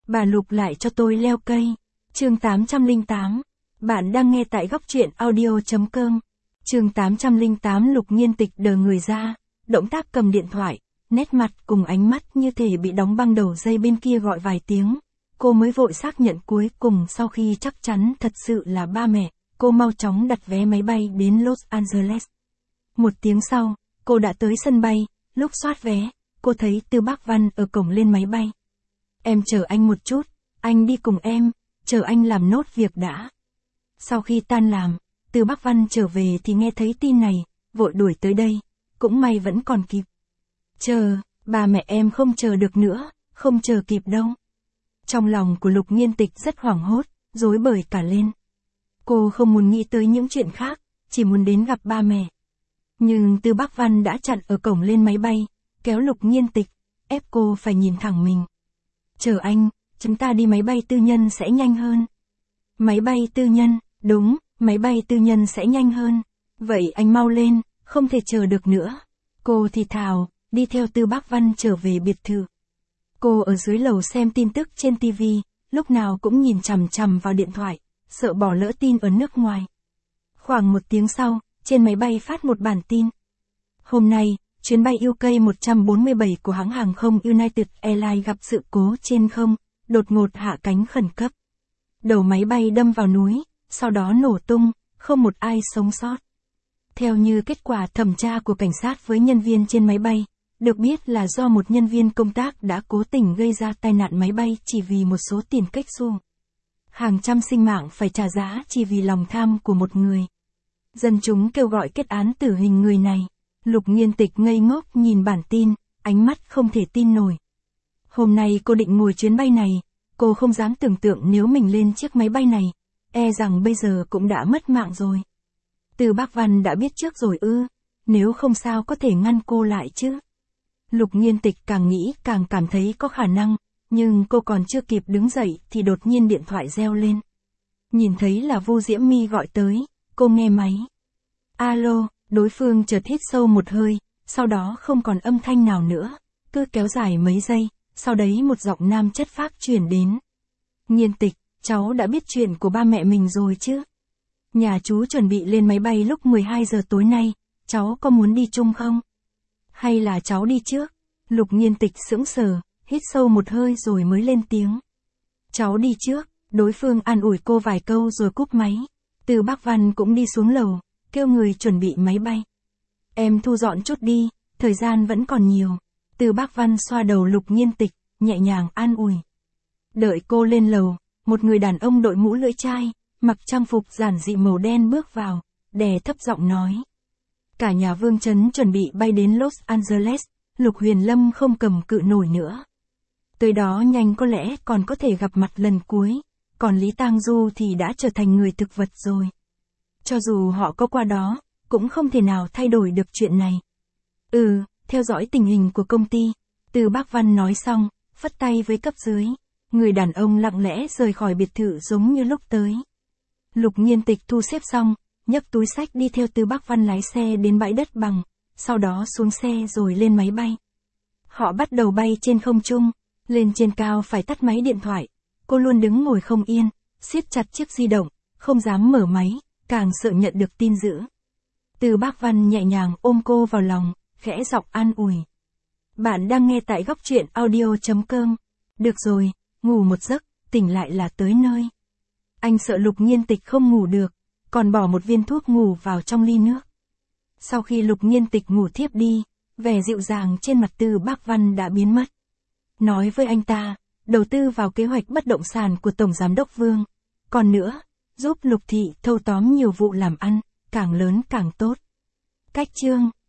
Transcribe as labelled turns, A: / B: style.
A: Bà Lục lại cho tôi leo cây. Chương 808. Bạn đang nghe tại góc truyện audio.com. Chương 808 Lục Nghiên Tịch đờ người ra, động tác cầm điện thoại, nét mặt cùng ánh mắt như thể bị đóng băng. Đầu dây bên kia gọi vài tiếng, cô mới vội xác nhận cuối cùng. Sau khi chắc chắn thật sự là ba mẹ, cô mau chóng đặt vé máy bay đến Los Angeles. Một tiếng sau, cô đã tới sân bay. Lúc soát vé, cô thấy Tư Bác Văn ở cổng lên máy bay. Em chờ anh một chút, anh đi cùng em, chờ anh làm nốt việc đã. Sau khi tan làm, Tư Bác Văn trở về thì nghe thấy tin này, vội đuổi tới đây, cũng may vẫn còn kịp. Chờ, ba mẹ em không chờ được nữa, không chờ kịp đâu. Trong lòng của Lục Nghiên Tịch rất hoảng hốt, rối bời cả lên. Cô không muốn nghĩ tới những chuyện khác, chỉ muốn đến gặp ba mẹ. Nhưng Tư Bác Văn đã chặn ở cổng lên máy bay, kéo Lục Nghiên Tịch, ép cô phải nhìn thẳng mình. Chờ anh, chúng ta đi máy bay tư nhân sẽ nhanh hơn. Máy bay tư nhân, đúng, máy bay tư nhân sẽ nhanh hơn. Vậy anh mau lên, không thể chờ được nữa. Cô thì thào, đi theo Tư Bác Văn trở về biệt thự. Cô ở dưới lầu xem tin tức trên TV, lúc nào cũng nhìn chằm chằm vào điện thoại, sợ bỏ lỡ tin ở nước ngoài. Khoảng một tiếng sau, trên máy bay phát một bản tin. Hôm nay, chuyến bay UK 147 của hãng hàng không United Airlines gặp sự cố trên không, đột ngột hạ cánh khẩn cấp. Đầu máy bay đâm vào núi, sau đó nổ tung, không một ai sống sót. Theo như kết quả thẩm tra của cảnh sát với nhân viên trên máy bay, được biết là do một nhân viên công tác đã cố tình gây ra tai nạn máy bay chỉ vì một số tiền kếch xu. Hàng trăm sinh mạng phải trả giá chỉ vì lòng tham của một người. Dân chúng kêu gọi kết án tử hình người này. Lục Nghiên Tịch ngây ngốc nhìn bản tin, ánh mắt không thể tin nổi. Hôm nay cô định ngồi chuyến bay này, cô không dám tưởng tượng nếu mình lên chiếc máy bay này, e rằng bây giờ cũng đã mất mạng rồi. Tư Bác Văn đã biết trước rồi ư, nếu không sao có thể ngăn cô lại chứ. Lục Nghiên Tịch càng nghĩ càng cảm thấy có khả năng, nhưng cô còn chưa kịp đứng dậy thì đột nhiên điện thoại reo lên. Nhìn thấy là Vu Diễm My gọi tới, cô nghe máy. Alo. Đối phương chợt hít sâu một hơi, sau đó không còn âm thanh nào nữa, cứ kéo dài mấy giây, sau đấy một giọng nam chất phác truyền đến. Nghiên Tịch, cháu đã biết chuyện của ba mẹ mình rồi chứ? Nhà chú chuẩn bị lên máy bay lúc 12 giờ tối nay, cháu có muốn đi chung không? Hay là cháu đi trước? Lục Nghiên Tịch sững sờ, hít sâu một hơi rồi mới lên tiếng. Cháu đi trước, đối phương an ủi cô vài câu rồi cúp máy. Tư Bác Văn cũng đi xuống lầu, kêu người chuẩn bị máy bay. Em thu dọn chút đi, thời gian vẫn còn nhiều. Tư Bác Văn xoa đầu Lục Nghiên Tịch, nhẹ nhàng an ủi. Đợi cô lên lầu, một người đàn ông đội mũ lưỡi chai, mặc trang phục giản dị màu đen bước vào, đè thấp giọng nói. Cả nhà Vương Trấn chuẩn bị bay đến Los Angeles, Lục Huyền Lâm không cầm cự nổi nữa. Tới đó nhanh có lẽ còn có thể gặp mặt lần cuối, còn Lý Tang Du thì đã trở thành người thực vật rồi. Cho dù họ có qua đó, cũng không thể nào thay đổi được chuyện này. Theo dõi tình hình của công ty, Tư Bác Văn nói xong, phất tay với cấp dưới. Người đàn ông lặng lẽ rời khỏi biệt thự giống như lúc tới. Lục Nghiên Tịch thu xếp xong, nhấc túi xách đi theo Tư Bác Văn lái xe đến bãi đất bằng, sau đó xuống xe rồi lên máy bay. Họ bắt đầu bay trên không trung, lên trên cao phải tắt máy điện thoại. Cô luôn đứng ngồi không yên, siết chặt chiếc di động, không dám mở máy, càng sợ nhận được tin dữ. Tư Bác Văn nhẹ nhàng ôm cô vào lòng, khẽ giọng an ủi. Bạn đang nghe tại góc truyện audio.com. Được rồi, ngủ một giấc, tỉnh lại là tới nơi. Anh sợ Lục Nghiên Tịch không ngủ được, còn bỏ một viên thuốc ngủ vào trong ly nước. Sau khi Lục Nghiên Tịch ngủ thiếp đi, vẻ dịu dàng trên mặt Tư Bác Văn đã biến mất. Nói với anh ta, đầu tư vào kế hoạch bất động sản của Tổng Giám đốc Vương. Còn nữa, giúp Lục Thị thâu tóm nhiều vụ làm ăn, càng lớn càng tốt. Cách chương